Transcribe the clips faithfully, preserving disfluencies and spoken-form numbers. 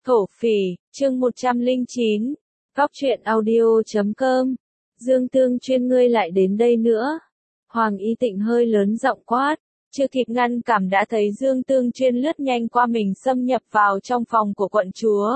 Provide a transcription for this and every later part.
Thổ phỉ, chương một trăm lẻ chín, Góc truyện audio chấm com. Dương Tương Chuyên ngươi lại đến đây nữa. Hoàng Y Tịnh hơi lớn giọng quát, chưa kịp ngăn cản đã thấy Dương Tương Chuyên lướt nhanh qua mình xâm nhập vào trong phòng của quận chúa.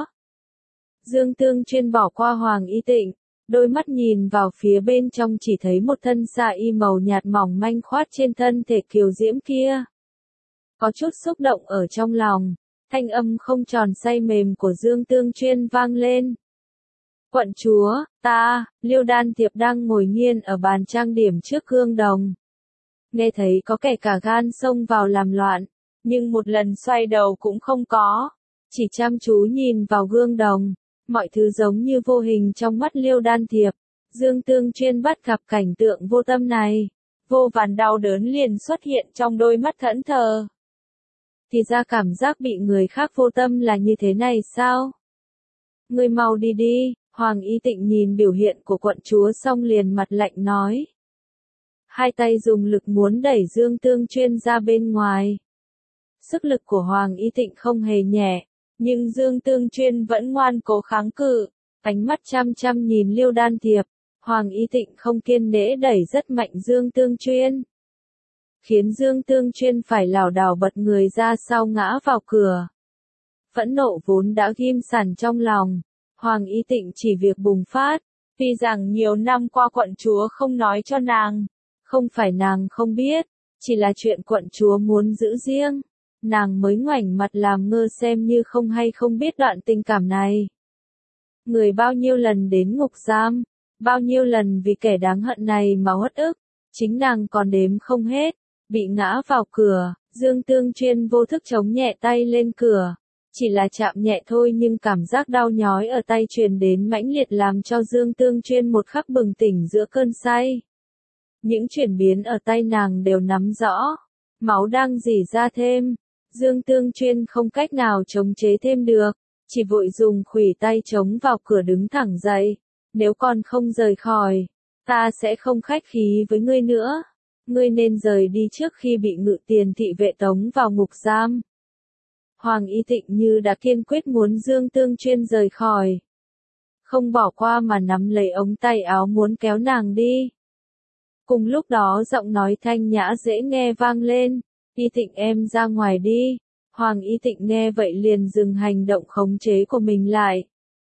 Dương Tương Chuyên bỏ qua Hoàng Y Tịnh, đôi mắt nhìn vào phía bên trong chỉ thấy một thân sa y màu nhạt mỏng manh khoát trên thân thể kiều diễm kia. Có chút xúc động ở trong lòng. Thanh âm không tròn say mềm của Dương Tương Chuyên vang lên. Quận chúa, ta, Liêu Đan Tiệp đang ngồi nghiêng ở bàn trang điểm trước gương đồng. Nghe thấy có kẻ cả gan xông vào làm loạn, nhưng một lần xoay đầu cũng không có. Chỉ chăm chú nhìn vào gương đồng, mọi thứ giống như vô hình trong mắt Liêu Đan Tiệp. Dương Tương Chuyên bắt gặp cảnh tượng vô tâm này. Vô vàn đau đớn liền xuất hiện trong đôi mắt thẫn thờ. Thì ra cảm giác bị người khác vô tâm là như thế này sao? Ngươi mau đi đi, Hoàng Y Tịnh nhìn biểu hiện của quận chúa xong liền mặt lạnh nói. Hai tay dùng lực muốn đẩy Dương Tương Chuyên ra bên ngoài. Sức lực của Hoàng Y Tịnh không hề nhẹ, nhưng Dương Tương Chuyên vẫn ngoan cố kháng cự, ánh mắt chăm chăm nhìn Liêu Đan Tiệp. Hoàng Y Tịnh không kiên nể đẩy rất mạnh Dương Tương Chuyên, khiến Dương Tương Chuyên phải lảo đảo bật người ra sau ngã vào cửa. Phẫn nộ vốn đã ghim sẵn trong lòng, Hoàng Y Tịnh chỉ việc bùng phát, vì rằng nhiều năm qua quận chúa không nói cho nàng, không phải nàng không biết, chỉ là chuyện quận chúa muốn giữ riêng, nàng mới ngoảnh mặt làm ngơ xem như không hay không biết đoạn tình cảm này. Người bao nhiêu lần đến ngục giam, bao nhiêu lần vì kẻ đáng hận này mà uất ức, chính nàng còn đếm không hết. Bị ngã vào cửa, Dương Tương Chuyên vô thức chống nhẹ tay lên cửa. Chỉ là chạm nhẹ thôi nhưng cảm giác đau nhói ở tay truyền đến mãnh liệt làm cho Dương Tương Chuyên một khắc bừng tỉnh giữa cơn say. Những chuyển biến ở tay nàng đều nắm rõ. Máu đang rỉ ra thêm. Dương Tương Chuyên không cách nào chống chế thêm được. Chỉ vội dùng khuỷu tay chống vào cửa đứng thẳng dậy. Nếu còn không rời khỏi, ta sẽ không khách khí với ngươi nữa. Ngươi nên rời đi trước khi bị ngự tiền thị vệ tống vào ngục giam. Hoàng Y Tịnh như đã kiên quyết muốn Dương Tương Chuyên rời khỏi. Không bỏ qua mà nắm lấy ống tay áo muốn kéo nàng đi. Cùng lúc đó giọng nói thanh nhã dễ nghe vang lên. Y Tịnh em ra ngoài đi. Hoàng Y Tịnh nghe vậy liền dừng hành động khống chế của mình lại.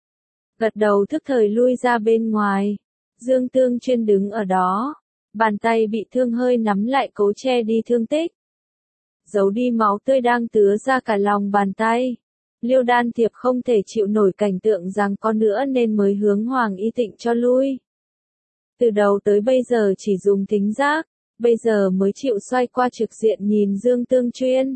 Gật đầu thức thời lui ra bên ngoài. Dương Tương Chuyên đứng ở đó. Bàn tay bị thương hơi nắm lại cố che đi thương tích. Giấu đi máu tươi đang tứa ra cả lòng bàn tay. Liêu Đan Tiệp không thể chịu nổi cảnh tượng rằng có nữa nên mới hướng Hoàng Y Tịnh cho lui. Từ đầu tới bây giờ chỉ dùng thính giác, bây giờ mới chịu xoay qua trực diện nhìn Dương Tương Chuyên.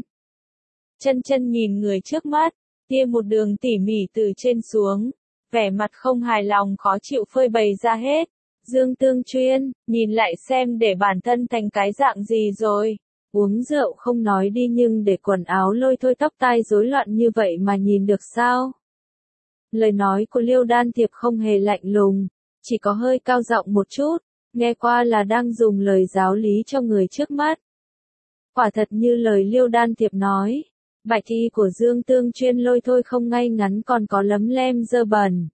Chân chân nhìn người trước mắt, tia một đường tỉ mỉ từ trên xuống, vẻ mặt không hài lòng khó chịu phơi bày ra hết. Dương Tương Chuyên, nhìn lại xem để bản thân thành cái dạng gì rồi. Uống rượu không nói đi nhưng để quần áo lôi thôi tóc tai rối loạn như vậy mà nhìn được sao? Lời nói của Liêu Đan Tiệp không hề lạnh lùng, chỉ có hơi cao giọng một chút, nghe qua là đang dùng lời giáo lý cho người trước mắt. Quả thật như lời Liêu Đan Tiệp nói, bạch y của Dương Tương Chuyên lôi thôi không ngay ngắn còn có lấm lem dơ bẩn.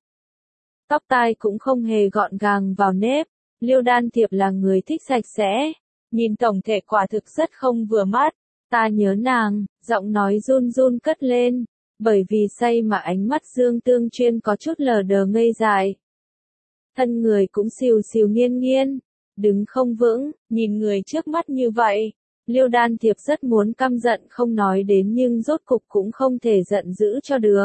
Tóc tai cũng không hề gọn gàng vào nếp, Liêu Đan Tiệp là người thích sạch sẽ, nhìn tổng thể quả thực rất không vừa mắt, ta nhớ nàng, giọng nói run run cất lên, bởi vì say mà ánh mắt Dương Tương Chuyên có chút lờ đờ ngây dại. Thân người cũng xìu xìu nghiêng nghiêng, đứng không vững, nhìn người trước mắt như vậy, Liêu Đan Tiệp rất muốn căm giận không nói đến nhưng rốt cục cũng không thể giận dữ cho được.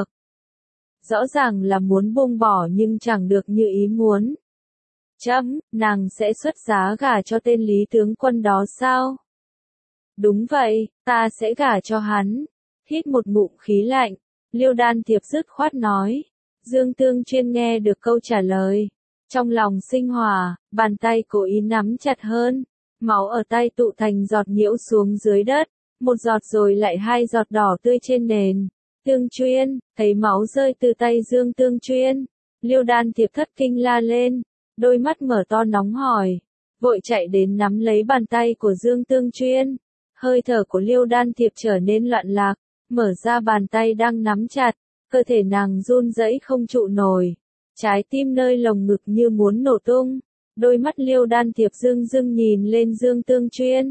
Rõ ràng là muốn buông bỏ nhưng chẳng được như ý muốn. Chấm, nàng sẽ xuất giá gả cho tên Lý tướng quân đó sao? Đúng vậy, ta sẽ gả cho hắn. Hít một ngụm khí lạnh, Liêu Đan Tiệp dứt khoát nói. Dương Tương Chuyên nghe được câu trả lời. Trong lòng sinh hỏa, bàn tay cố ý nắm chặt hơn. Máu ở tay tụ thành giọt nhiễu xuống dưới đất. Một giọt rồi lại hai giọt đỏ tươi trên nền. Tương Chuyên, thấy máu rơi từ tay Dương Tương Chuyên. Liêu Đan Tiệp thất kinh la lên. Đôi mắt mở to nóng hỏi. Vội chạy đến nắm lấy bàn tay của Dương Tương Chuyên. Hơi thở của Liêu Đan Tiệp trở nên loạn lạc. Mở ra bàn tay đang nắm chặt. Cơ thể nàng run rẩy không trụ nổi. Trái tim nơi lồng ngực như muốn nổ tung. Đôi mắt Liêu Đan Thiệp rưng rưng nhìn lên Dương Tương Chuyên.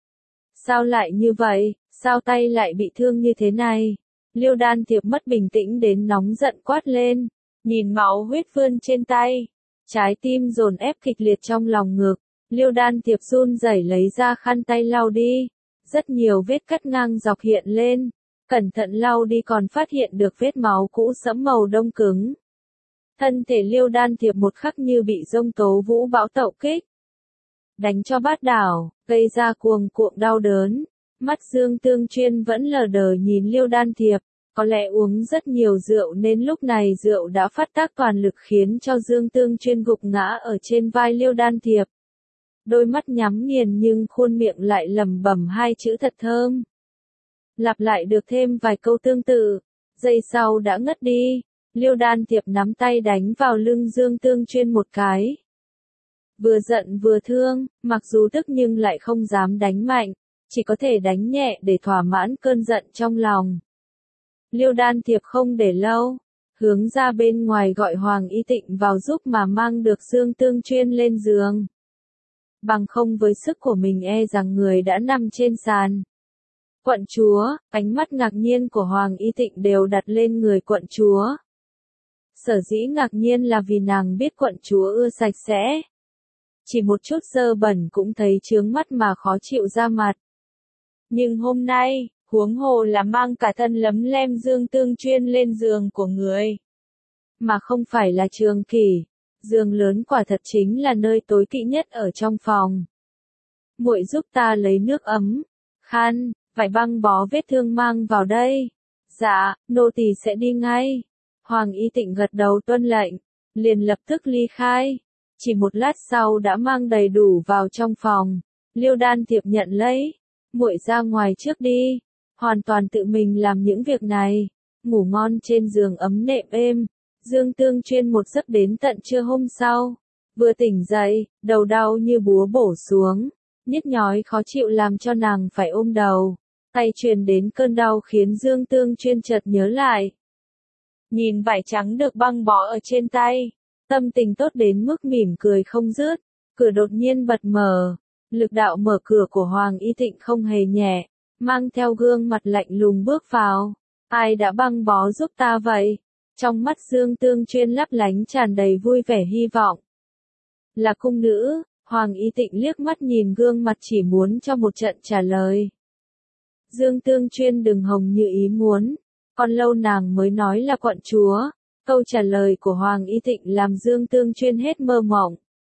Sao lại như vậy, sao tay lại bị thương như thế này? Liêu Đan Thiệp mất bình tĩnh đến nóng giận quát lên. Nhìn máu huyết vươn trên tay. Trái tim dồn ép kịch liệt trong lòng ngực. Liêu Đan Thiệp run rẩy lấy ra khăn tay lau đi. Rất nhiều vết cắt ngang dọc hiện lên. Cẩn thận lau đi còn phát hiện được vết máu cũ sẫm màu đông cứng. Thân thể Liêu Đan Thiệp một khắc như bị giông tố vũ bão tậu kích. Đánh cho bát đảo, gây ra cuồng cuộn đau đớn. Mắt Dương Tương Chuyên vẫn lờ đờ nhìn Liêu Đan Thiệp. Có lẽ uống rất nhiều rượu nên lúc này rượu đã phát tác toàn lực khiến cho Dương Tương Chuyên gục ngã ở trên vai Liêu Đan Thiệp. Đôi mắt nhắm nghiền nhưng khuôn miệng lại lẩm bẩm hai chữ thật thơm. Lặp lại được thêm vài câu tương tự, giây sau đã ngất đi. Liêu Đan Thiệp nắm tay đánh vào lưng Dương Tương Chuyên một cái. Vừa giận vừa thương, mặc dù tức nhưng lại không dám đánh mạnh, chỉ có thể đánh nhẹ để thỏa mãn cơn giận trong lòng. Liêu Đan Thiệp không để lâu, hướng ra bên ngoài gọi Hoàng Y Tịnh vào giúp mà mang được Dương Tương Chuyên lên giường. Bằng không với sức của mình e rằng người đã nằm trên sàn. Quận chúa, ánh mắt ngạc nhiên của Hoàng Y Tịnh đều đặt lên người quận chúa. Sở dĩ ngạc nhiên là vì nàng biết quận chúa ưa sạch sẽ. Chỉ một chút dơ bẩn cũng thấy chướng mắt mà khó chịu ra mặt. Nhưng hôm nay, huống hồ là mang cả thân lấm lem Dương Tương Chuyên lên giường của người. Mà không phải là trường kỷ, giường lớn quả thật chính là nơi tối kỵ nhất ở trong phòng. Muội giúp ta lấy nước ấm, khăn, vải băng bó vết thương mang vào đây. Dạ, nô tỳ sẽ đi ngay. Hoàng Y Tịnh gật đầu tuân lệnh, liền lập tức ly khai. Chỉ một lát sau đã mang đầy đủ vào trong phòng. Liêu Đan Thiệp nhận lấy. Muội ra ngoài trước đi. Hoàn toàn tự mình làm những việc này. Ngủ ngon trên giường ấm nệm êm. Dương Tương Chuyên một giấc đến tận trưa hôm sau. Vừa tỉnh dậy, đầu đau như búa bổ xuống. Nhức nhói khó chịu làm cho nàng phải ôm đầu. Tay truyền đến cơn đau khiến Dương Tương Chuyên chợt nhớ lại. Nhìn vải trắng được băng bó ở trên tay. Tâm tình tốt đến mức mỉm cười không dứt. Cửa đột nhiên bật mở. Lực đạo mở cửa của Hoàng Y Tịnh không hề nhẹ. Mang theo gương mặt lạnh lùng bước vào. Ai đã băng bó giúp ta vậy? Trong mắt Dương Tương Chuyên lấp lánh tràn đầy vui vẻ hy vọng. Là cung nữ. Hoàng Y Tịnh liếc mắt nhìn gương mặt chỉ muốn cho một trận trả lời. Dương Tương Chuyên đừng hồng như ý muốn. Còn lâu nàng mới nói là quận chúa. Câu trả lời của Hoàng Y Tịnh làm Dương Tương Chuyên hết mơ mộng.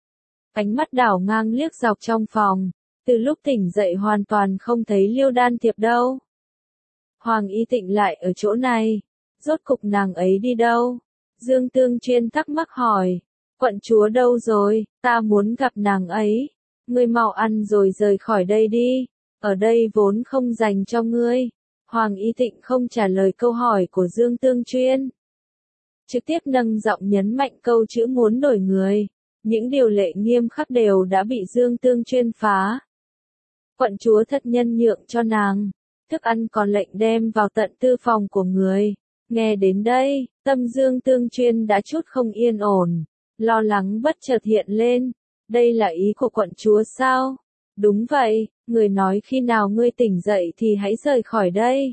Ánh mắt đảo ngang liếc dọc trong phòng. Từ lúc tỉnh dậy hoàn toàn không thấy Liêu Đan Thiệp đâu. Hoàng Y Tịnh lại ở chỗ này. Rốt cục nàng ấy đi đâu? Dương Tương Chuyên thắc mắc hỏi. Quận chúa đâu rồi? Ta muốn gặp nàng ấy. Ngươi mau ăn rồi rời khỏi đây đi. Ở đây vốn không dành cho ngươi. Hoàng Y Tịnh không trả lời câu hỏi của Dương Tương Chuyên. Trực tiếp nâng giọng nhấn mạnh câu chữ muốn đổi người. Những điều lệ nghiêm khắc đều đã bị Dương Tương Chuyên phá. Quận chúa thất nhân nhượng cho nàng. Thức ăn còn lệnh đem vào tận tư phòng của người. Nghe đến đây, tâm Dương Tương Chuyên đã chút không yên ổn. Lo lắng bất chợt hiện lên. Đây là ý của quận chúa sao? Đúng vậy, người nói khi nào ngươi tỉnh dậy thì hãy rời khỏi đây.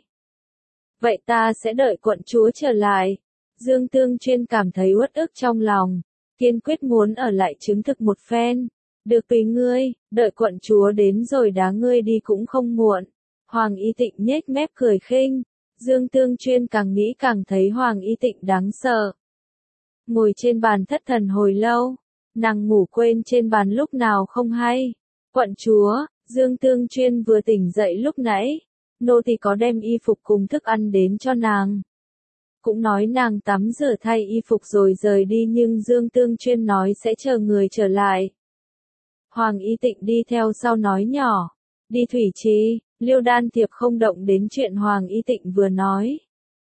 Vậy ta sẽ đợi quận chúa trở lại. Dương Tương Chuyên cảm thấy uất ức trong lòng. Kiên quyết muốn ở lại chứng thực một phen. Được tùy ngươi, đợi quận chúa đến rồi đá ngươi đi cũng không muộn. Hoàng Y Tịnh nhếch mép cười khinh. Dương Tương Chuyên càng nghĩ càng thấy Hoàng Y Tịnh đáng sợ. Ngồi trên bàn thất thần hồi lâu. Nàng ngủ quên trên bàn lúc nào không hay. Quận chúa, Dương Tương Chuyên vừa tỉnh dậy lúc nãy. Nô tỳ có đem y phục cùng thức ăn đến cho nàng. Cũng nói nàng tắm rửa thay y phục rồi rời đi nhưng Dương Tương Chuyên nói sẽ chờ người trở lại. Hoàng Y Tịnh đi theo sau nói nhỏ. Đi thủy trì, Liêu Đan Thiệp không động đến chuyện Hoàng Y Tịnh vừa nói.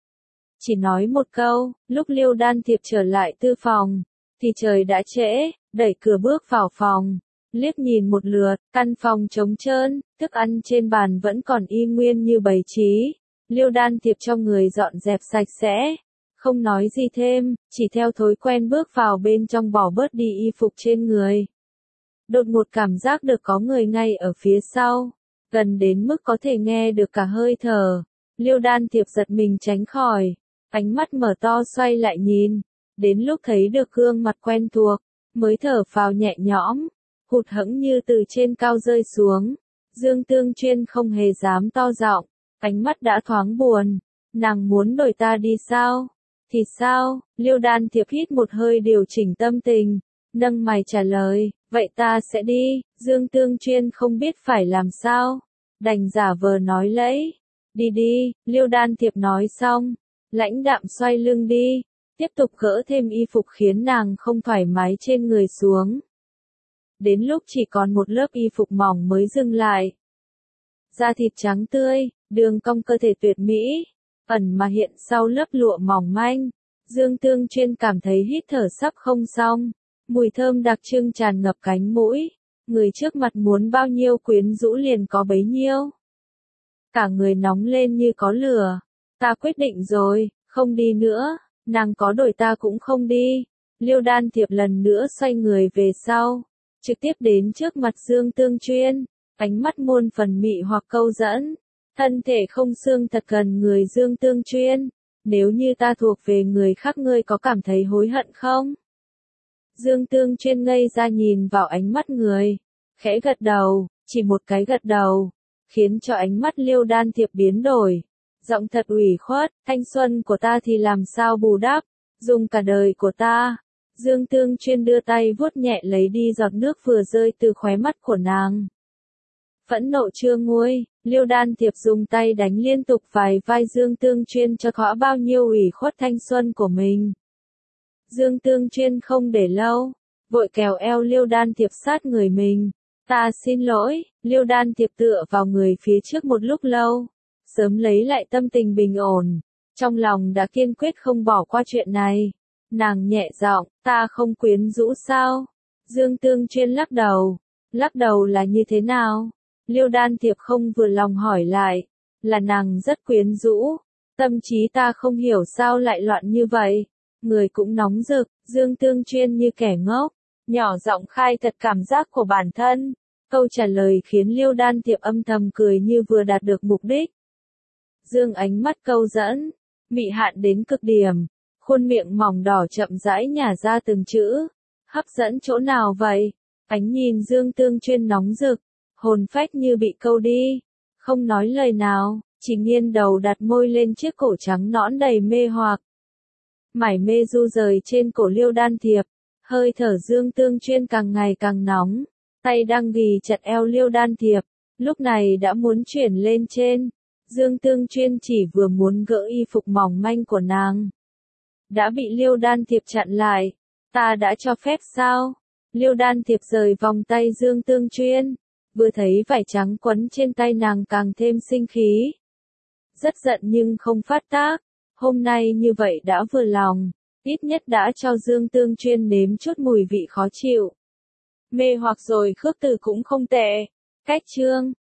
Chỉ nói một câu, lúc Liêu Đan Thiệp trở lại tư phòng, thì trời đã trễ, đẩy cửa bước vào phòng. Liếc nhìn một lượt, căn phòng trống trơn, thức ăn trên bàn vẫn còn y nguyên như bày trí. Liêu Đan Thiệp cho người dọn dẹp sạch sẽ. không nói gì thêm, chỉ theo thói quen bước vào bên trong bỏ bớt đi y phục trên người. Đột ngột cảm giác được có người ngay ở phía sau, gần đến mức có thể nghe được cả hơi thở. Liêu Đan Thiệp giật mình tránh khỏi, ánh mắt mở to xoay lại nhìn, đến lúc thấy được gương mặt quen thuộc, mới thở phào nhẹ nhõm, hụt hẫng như từ trên cao rơi xuống. Dương Tương Chuyên không hề dám to giọng, ánh mắt đã thoáng buồn, nàng muốn đổi ta đi sao? Thì sao? Liêu Đan Thiệp hít một hơi điều chỉnh tâm tình, nâng mày trả lời, vậy ta sẽ đi. Dương Tương Chuyên không biết phải làm sao, đành giả vờ nói lẫy, đi đi. Liêu Đan Thiệp nói xong, lãnh đạm xoay lưng đi, tiếp tục gỡ thêm y phục khiến nàng không thoải mái trên người xuống. Đến lúc chỉ còn một lớp y phục mỏng mới dừng lại. Da thịt trắng tươi, đường cong cơ thể tuyệt mỹ, ẩn mà hiện sau lớp lụa mỏng manh. Dương Tương Chuyên cảm thấy hít thở sắp không xong, mùi thơm đặc trưng tràn ngập cánh mũi, người trước mặt muốn bao nhiêu quyến rũ liền có bấy nhiêu. Cả người nóng lên như có lửa, ta quyết định rồi, không đi nữa, nàng có đổi ta cũng không đi. Liêu Đan Thiệp lần nữa xoay người về sau, trực tiếp đến trước mặt Dương Tương Chuyên, ánh mắt muôn phần mị hoặc câu dẫn, thân thể không xương thật gần người Dương Tương Chuyên, nếu như ta thuộc về người khác ngươi có cảm thấy hối hận không? Dương Tương Chuyên ngây ra nhìn vào ánh mắt người, khẽ gật đầu, chỉ một cái gật đầu, khiến cho ánh mắt Liêu Đan Thiệp biến đổi, giọng thật ủy khuất, thanh xuân của ta thì làm sao bù đắp, dùng cả đời của ta. Dương Tương Chuyên đưa tay vuốt nhẹ lấy đi giọt nước vừa rơi từ khóe mắt của nàng. Phẫn nộ chưa nguôi, Liêu Đan Thiệp dùng tay đánh liên tục vài vai Dương Tương Chuyên cho thỏa bao nhiêu ủy khuất thanh xuân của mình. Dương Tương Chuyên không để lâu, vội kéo eo Liêu Đan Thiệp sát người mình. Ta xin lỗi. Liêu Đan Thiệp tựa vào người phía trước một lúc lâu, sớm lấy lại tâm tình bình ổn, trong lòng đã kiên quyết không bỏ qua chuyện này. Nàng nhẹ giọng, ta không quyến rũ sao? Dương Tương Chuyên lắc đầu. Lắc đầu là như thế nào? Liêu Đan Thiệp không vừa lòng hỏi lại. Là nàng rất quyến rũ. Tâm trí ta không hiểu sao lại loạn như vậy. Người cũng nóng rực. Dương Tương Chuyên như kẻ ngốc, nhỏ giọng khai thật cảm giác của bản thân. Câu trả lời khiến Liêu Đan Thiệp âm thầm cười như vừa đạt được mục đích. Dương ánh mắt câu dẫn, mị hạn đến cực điểm. Khuôn miệng mỏng đỏ chậm rãi nhả ra từng chữ. Hấp dẫn chỗ nào vậy? Ánh nhìn Dương Tương Chuyên nóng rực, hồn phách như bị câu đi. Không nói lời nào, chỉ nghiêng đầu đặt môi lên chiếc cổ trắng nõn đầy mê hoặc. Mải mê du rời trên cổ Liêu Đan Thiệp, hơi thở Dương Tương Chuyên càng ngày càng nóng, tay đang ghì chặt eo Liêu Đan Thiệp, lúc này đã muốn chuyển lên trên. Dương Tương Chuyên chỉ vừa muốn gỡ y phục mỏng manh của nàng, đã bị Liêu Đan Thiệp chặn lại. Ta đã cho phép sao? Liêu Đan Thiệp rời vòng tay Dương Tương Chuyên, vừa thấy vải trắng quấn trên tay nàng càng thêm sinh khí. Rất giận nhưng không phát tác, hôm nay như vậy đã vừa lòng, ít nhất đã cho Dương Tương Chuyên nếm chút mùi vị khó chịu. Mê hoặc rồi khước từ cũng không tệ. Cách chương